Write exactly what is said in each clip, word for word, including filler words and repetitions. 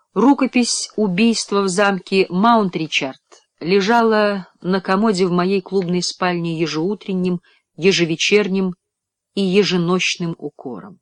Рукопись «Убийство в замке Маунт-Ричард» лежала на комоде в моей клубной спальне ежеутренним, ежевечерним и еженочным укором.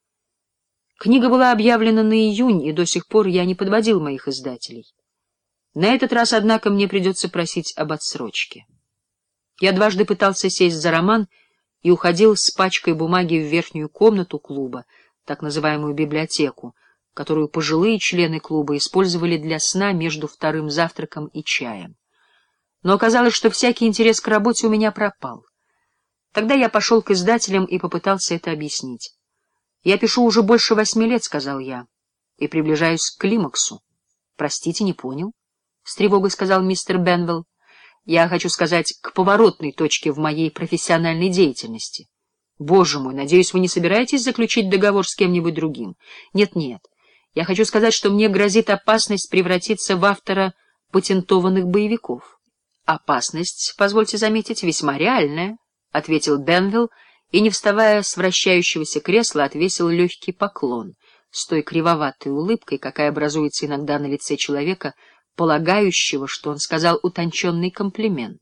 Книга была объявлена на июнь, и до сих пор я не подводил моих издателей. На этот раз, однако, мне придется просить об отсрочке. Я дважды пытался сесть за роман и уходил с пачкой бумаги в верхнюю комнату клуба, так называемую библиотеку, которую пожилые члены клуба использовали для сна между вторым завтраком и чаем. Но оказалось, что всякий интерес к работе у меня пропал. Тогда я пошел к издателям и попытался это объяснить. «Я пишу уже больше восьми лет», — сказал я, — «и приближаюсь к климаксу». «Простите, не понял», — с тревогой сказал мистер Бенвилл. «Я хочу сказать, к поворотной точке в моей профессиональной деятельности». «Боже мой, надеюсь, вы не собираетесь заключить договор с кем-нибудь другим?» «Нет-нет. Я хочу сказать, что мне грозит опасность превратиться в автора патентованных боевиков». «Опасность, позвольте заметить, весьма реальная», — ответил Бенвилл, и, не вставая с вращающегося кресла, отвесил легкий поклон с той кривоватой улыбкой, какая образуется иногда на лице человека, полагающего, что он сказал утонченный комплимент.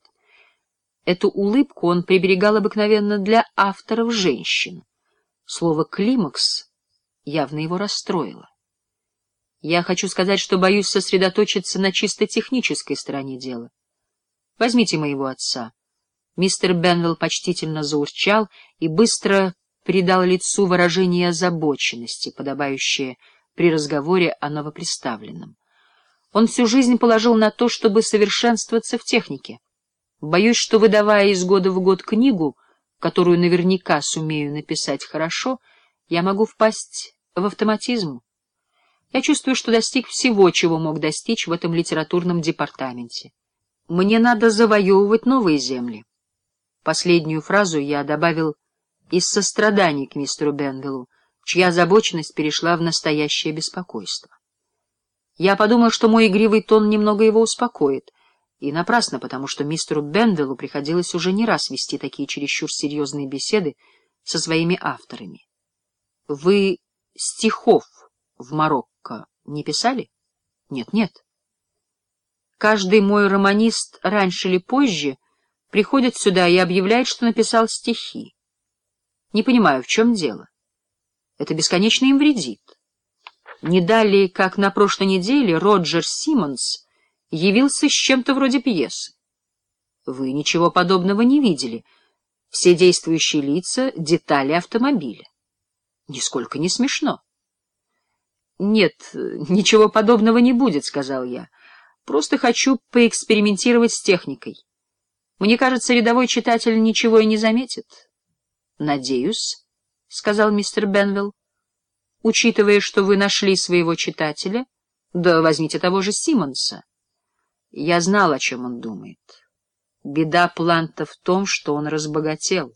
Эту улыбку он приберегал обыкновенно для авторов женщин. Слово «климакс» явно его расстроило. Я хочу сказать, что боюсь сосредоточиться на чисто технической стороне дела. Возьмите моего отца. Мистер Бенвилл почтительно заурчал и быстро придал лицу выражение озабоченности, подобающее при разговоре о новоприставленном. Он всю жизнь положил на то, чтобы совершенствоваться в технике. Боюсь, что, выдавая из года в год книгу, которую наверняка сумею написать хорошо, я могу впасть в автоматизм. Я чувствую, что достиг всего, чего мог достичь в этом литературном департаменте. Мне надо завоевывать новые земли. Последнюю фразу я добавил из сострадания к мистеру Бенвиллу, чья озабоченность перешла в настоящее беспокойство. Я подумал, что мой игривый тон немного его успокоит, и напрасно, потому что мистеру Бенвиллу приходилось уже не раз вести такие чересчур серьезные беседы со своими авторами. — Вы стихов в Марокко не писали? Нет, нет. Каждый мой романист раньше или позже приходит сюда и объявляет, что написал стихи. Не понимаю, в чем дело. Это бесконечно им вредит. Не далее, как на прошлой неделе, Роджер Симмонс явился с чем-то вроде пьесы. Вы ничего подобного не видели. Все действующие лица — детали автомобиля. Нисколько не смешно. «Нет, ничего подобного не будет», — сказал я. «Просто хочу поэкспериментировать с техникой. Мне кажется, рядовой читатель ничего и не заметит». «Надеюсь», — сказал мистер Бенвилл, «учитывая, что вы нашли своего читателя, да возьмите того же Симмонса». Я знал, о чем он думает. Беда Планта в том, что он разбогател.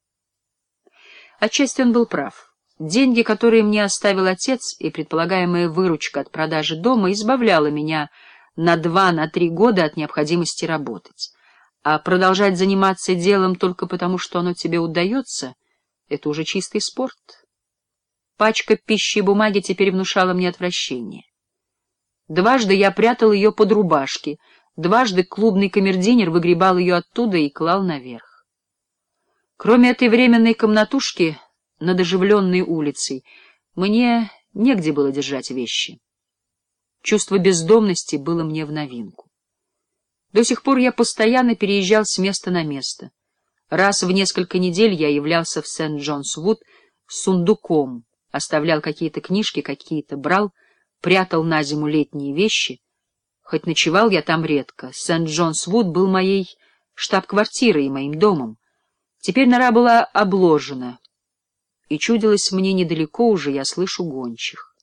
Отчасти он был прав. Деньги, которые мне оставил отец, и предполагаемая выручка от продажи дома избавляла меня на два, на три года от необходимости работать. А продолжать заниматься делом только потому, что оно тебе удается, это уже чистый спорт. Пачка пищи и бумаги теперь внушала мне отвращение. Дважды я прятал ее под рубашки, дважды клубный камердинер выгребал ее оттуда и клал наверх. Кроме этой временной комнатушки над оживленной улицей, мне негде было держать вещи. Чувство бездомности было мне в новинку. До сих пор я постоянно переезжал с места на место. Раз в несколько недель я являлся в Сент-Джонс-Вуд с сундуком, оставлял какие-то книжки, какие-то брал, прятал на зиму летние вещи. Хоть ночевал я там редко, Сент-Джонс-Вуд был моей штаб-квартирой и моим домом. Теперь нора была обложена, и чудилось мне недалеко уже, я слышу гончих.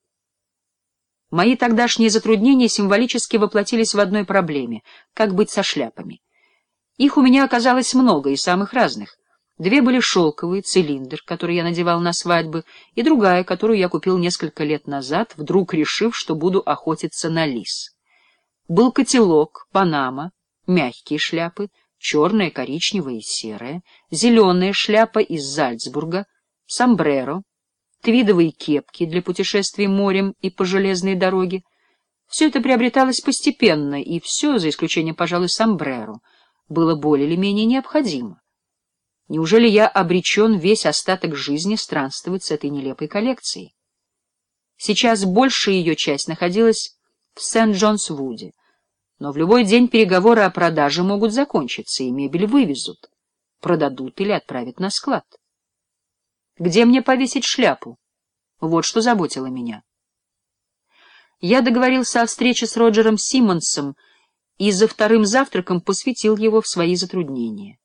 Мои тогдашние затруднения символически воплотились в одной проблеме — как быть со шляпами. Их у меня оказалось много и самых разных. Две были шелковые, цилиндр, который я надевал на свадьбы, и другая, которую я купил несколько лет назад, вдруг решив, что буду охотиться на лис. Был котелок, панама, мягкие шляпы, черная, коричневая и серая, зеленая шляпа из Зальцбурга, сомбреро, твидовые кепки для путешествий морем и по железной дороге, Все это приобреталось постепенно, и все, за исключением, пожалуй, сомбреро, было более или менее необходимо. Неужели я обречен весь остаток жизни странствовать с этой нелепой коллекцией? Сейчас большая ее часть находилась в Сент-Джонс-Вуде, но в любой день переговоры о продаже могут закончиться, и мебель вывезут, продадут или отправят на склад. Где мне повесить шляпу? Вот что заботило меня. Я договорился о встрече с Роджером Симмонсом и за вторым завтраком посвятил его в свои затруднения.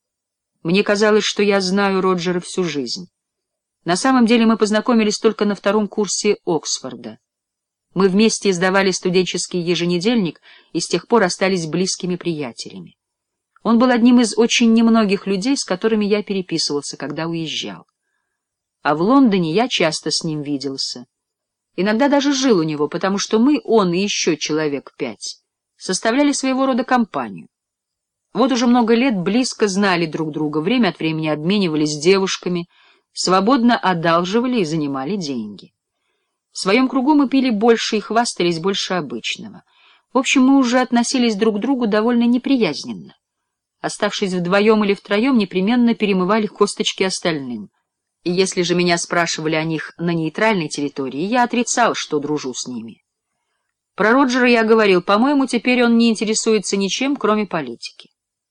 Мне казалось, что я знаю Роджера всю жизнь. На самом деле мы познакомились только на втором курсе Оксфорда. Мы вместе издавали студенческий еженедельник и с тех пор остались близкими приятелями. Он был одним из очень немногих людей, с которыми я переписывался, когда уезжал. А в Лондоне я часто с ним виделся. Иногда даже жил у него, потому что мы, он и еще человек пять, составляли своего рода компанию. Вот уже много лет близко знали друг друга, время от времени обменивались девушками, свободно одалживали и занимали деньги. В своем кругу мы пили больше и хвастались больше обычного. В общем, мы уже относились друг к другу довольно неприязненно. Оставшись вдвоем или втроем, непременно перемывали косточки остальным. И если же меня спрашивали о них на нейтральной территории, я отрицал, что дружу с ними. Про Роджера я говорил, по-моему, теперь он не интересуется ничем, кроме политики.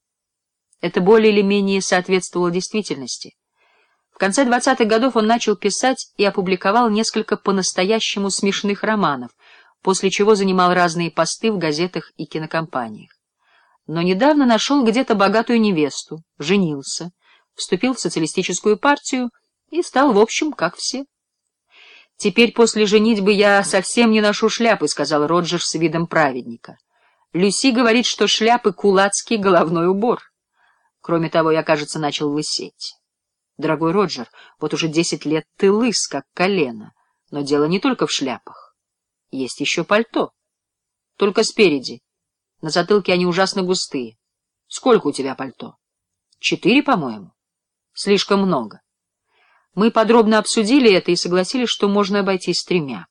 Это более или менее соответствовало действительности. В конце двадцатых годов он начал писать и опубликовал несколько по-настоящему смешных романов, после чего занимал разные посты в газетах и кинокомпаниях. Но недавно нашел где-то богатую невесту, женился, вступил в социалистическую партию и стал, в общем, как все. «Теперь после женитьбы я совсем не ношу шляпы», — сказал Роджер с видом праведника. «Люси говорит, что шляпы — кулацкий головной убор. Кроме того, я, кажется, начал лысеть. Дорогой Роджер, вот уже десять лет ты лыс, как колено, но дело не только в шляпах. Есть еще пальто. Только спереди. На затылке они ужасно густые. Сколько у тебя пальто? Четыре, по-моему. Слишком много. Мы подробно обсудили это и согласились, что можно обойтись тремя.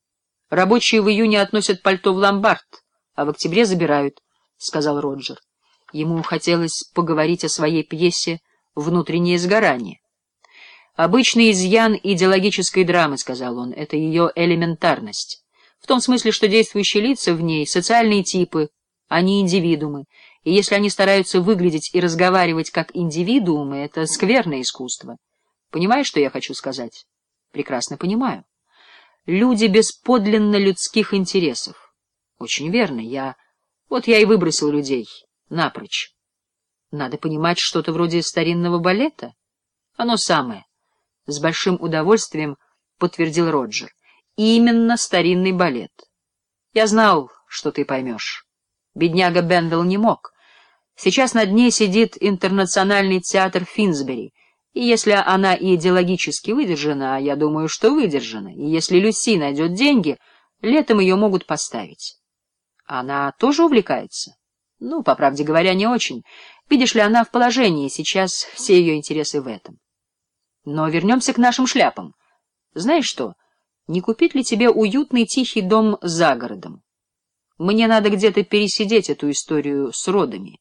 Рабочие в июне относят пальто в ломбард, а в октябре забирают, — сказал Роджер. Ему хотелось поговорить о своей пьесе «Внутреннее сгорание». «Обычный изъян идеологической драмы», — сказал он, — это ее элементарность. В том смысле, что действующие лица в ней — социальные типы, а не индивидуумы, и если они стараются выглядеть и разговаривать как индивидуумы, это скверное искусство. Понимаешь, что я хочу сказать? Прекрасно понимаю. Люди без подлинно людских интересов. Очень верно, я... Вот я и выбросил людей. Напрочь. Надо понимать что-то вроде старинного балета. Оно самое. С большим удовольствием подтвердил Роджер. Именно старинный балет. Я знал, что ты поймешь. Бедняга Бендел не мог. Сейчас над ней сидит Интернациональный театр Финсбери, и если она идеологически выдержана, а я думаю, что выдержана, и если Люси найдет деньги, летом ее могут поставить. Она тоже увлекается? Ну, по правде говоря, не очень. Видишь ли, она в положении, сейчас все ее интересы в этом. Но вернемся к нашим шляпам. Знаешь что, не купить ли тебе уютный тихий дом за городом? Мне надо где-то пересидеть эту историю с родами.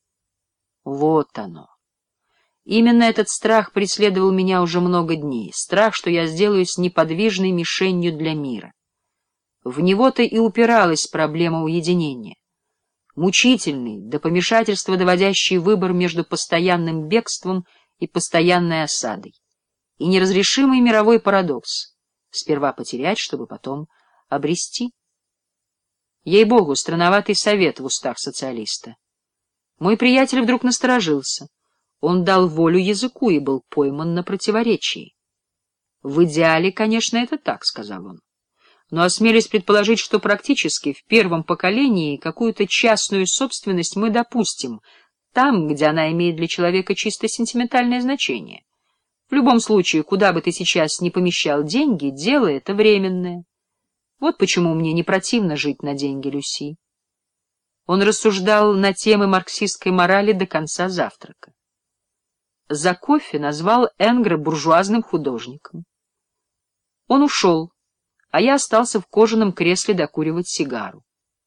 Вот оно. Именно этот страх преследовал меня уже много дней. Страх, что я сделаюсь неподвижной мишенью для мира. В него-то и упиралась проблема уединения. Мучительный, до помешательства доводящий выбор между постоянным бегством и постоянной осадой. И неразрешимый мировой парадокс. Сперва потерять, чтобы потом обрести. Ей-богу, странноватый совет в устах социалиста. Мой приятель вдруг насторожился. Он дал волю языку и был пойман на противоречии. «В идеале, конечно, это так», — сказал он. «Но осмелюсь предположить, что практически в первом поколении какую-то частную собственность мы допустим, там, где она имеет для человека чисто сентиментальное значение. В любом случае, куда бы ты сейчас ни помещал деньги, дело это временное. Вот почему мне не противно жить на деньги Люси». Он рассуждал на темы марксистской морали до конца завтрака. За кофе назвал Энгра буржуазным художником. Он ушел, а я остался в кожаном кресле докуривать сигару.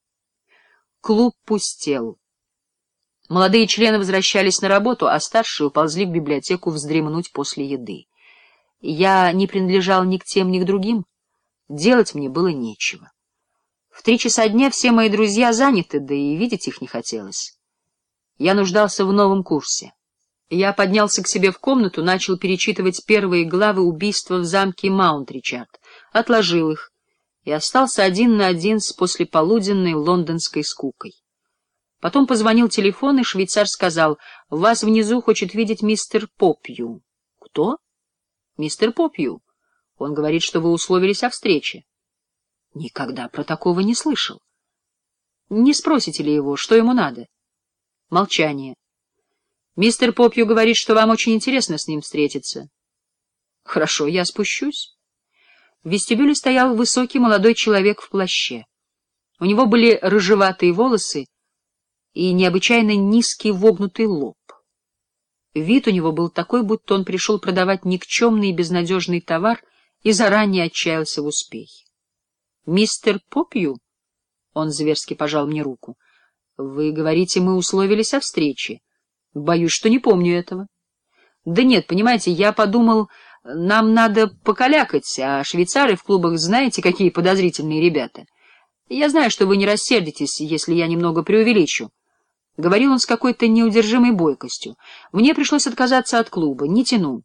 Клуб пустел. Молодые члены возвращались на работу, а старшие уползли в библиотеку вздремнуть после еды. Я не принадлежал ни к тем, ни к другим. Делать мне было нечего. В три часа дня все мои друзья заняты, да и видеть их не хотелось. Я нуждался в новом курсе. Я поднялся к себе в комнату, начал перечитывать первые главы убийства в замке Маунт-Ричард, отложил их и остался один на один с послеполуденной лондонской скукой. Потом позвонил телефон, и швейцар сказал: «Вас внизу хочет видеть мистер Попью». «Кто?» «Мистер Попью. Он говорит, что вы условились о встрече». «Никогда про такого не слышал». «Не спросите ли его, что ему надо?» Молчание. «Мистер Попью говорит, что вам очень интересно с ним встретиться». «Хорошо, я спущусь». В вестибюле стоял высокий молодой человек в плаще. У него были рыжеватые волосы и необычайно низкий вогнутый лоб. Вид у него был такой, будто он пришел продавать никчемный и безнадежный товар и заранее отчаялся в успехе. «Мистер Попью?» — он зверски пожал мне руку. «Вы говорите, мы условились о встрече. Боюсь, что не помню этого». «Да нет, понимаете, я подумал, нам надо покалякать, а швейцары в клубах знаете, какие подозрительные ребята. Я знаю, что вы не рассердитесь, если я немного преувеличу». Говорил он с какой-то неудержимой бойкостью. Мне пришлось отказаться от клуба, не тяну.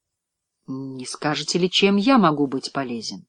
Не скажете ли, чем я могу быть полезен?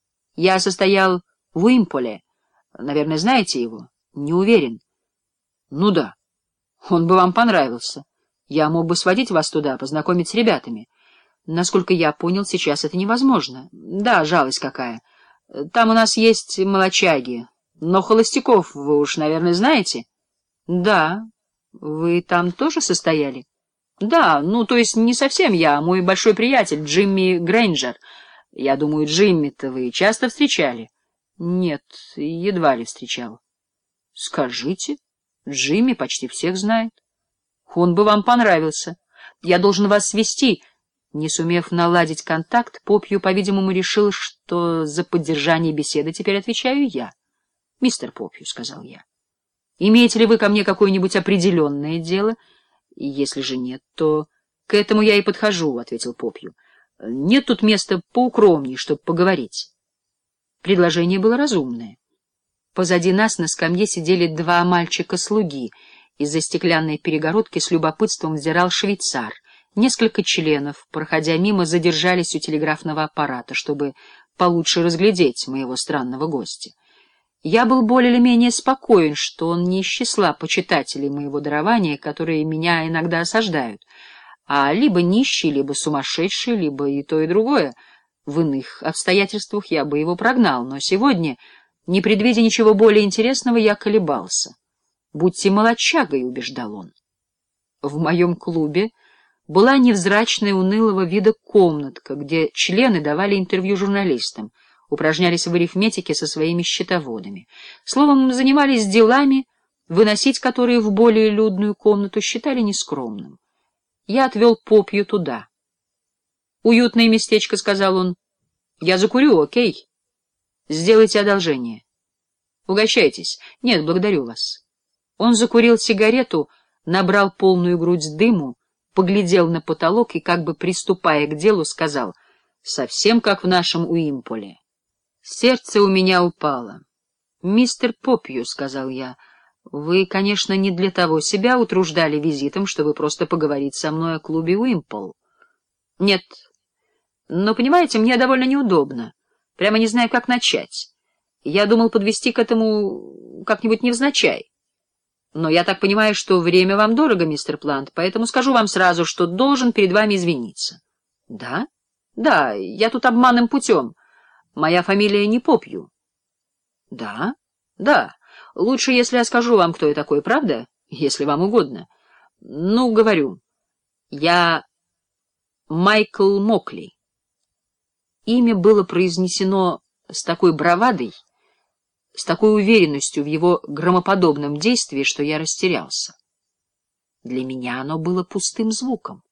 Я состоял в Уимполе. Наверное, знаете его? Не уверен. Ну да. Он бы вам понравился. Я мог бы сводить вас туда, познакомить с ребятами. Насколько я понял, сейчас это невозможно. Да, жалость какая. Там у нас есть молочаги. Но холостяков вы уж, наверное, знаете? Да. Вы там тоже состояли? Да, ну, то есть не совсем я, а мой большой приятель Джимми Грейнджер. Я думаю, Джимми-то вы часто встречали? Нет, едва ли встречал. Скажите, Джимми почти всех знает. Он бы вам понравился. Я должен вас свести. Не сумев наладить контакт, Попью, по-видимому, решил, что за поддержание беседы теперь отвечаю я. — Мистер Попью, — сказал я, — имеете ли вы ко мне какое-нибудь определенное дело? Если же нет, то к этому я и подхожу, — ответил Попью. — Нет тут места поукромней, чтобы поговорить. Предложение было разумное. Позади нас на скамье сидели два мальчика-слуги. Из-за стеклянной перегородки с любопытством взирал швейцар. Несколько членов, проходя мимо, задержались у телеграфного аппарата, чтобы получше разглядеть моего странного гостя. Я был более или менее спокоен, что он не из числа почитателей моего дарования, которые меня иногда осаждают, а либо нищий, либо сумасшедший, либо и то, и другое. В иных обстоятельствах я бы его прогнал, но сегодня, не предвидя ничего более интересного, я колебался. «Будьте молодчагой», — убеждал он. В моем клубе была невзрачная, унылого вида комнатка, где члены давали интервью журналистам, упражнялись в арифметике со своими счетоводами. Словом, занимались делами, выносить которые в более людную комнату считали нескромным. Я отвел Попью туда. «Уютное местечко», — сказал он. «Я закурю, окей? Сделайте одолжение. Угощайтесь. Нет, благодарю вас». Он закурил сигарету, набрал полную грудь дыму, поглядел на потолок и, как бы приступая к делу, сказал: «Совсем как в нашем Уимполе». Сердце у меня упало. «Мистер Попью», — сказал я, — «вы, конечно, не для того себя утруждали визитом, чтобы просто поговорить со мной о клубе Уимпол». «Нет. Но, понимаете, мне довольно неудобно. Прямо не знаю, как начать. Я думал подвести к этому как-нибудь невзначай. Но я так понимаю, что время вам дорого, мистер Плант, поэтому скажу вам сразу, что должен перед вами извиниться». «Да? Да, я тут обманным путем. Моя фамилия не Попью». «Да? Да. Лучше, если я скажу вам, кто я такой, правда? Если вам угодно. Ну, говорю. Я Майкл Мокли». Имя было произнесено с такой бравадой, с такой уверенностью в его громоподобном действии, что я растерялся. Для меня оно было пустым звуком.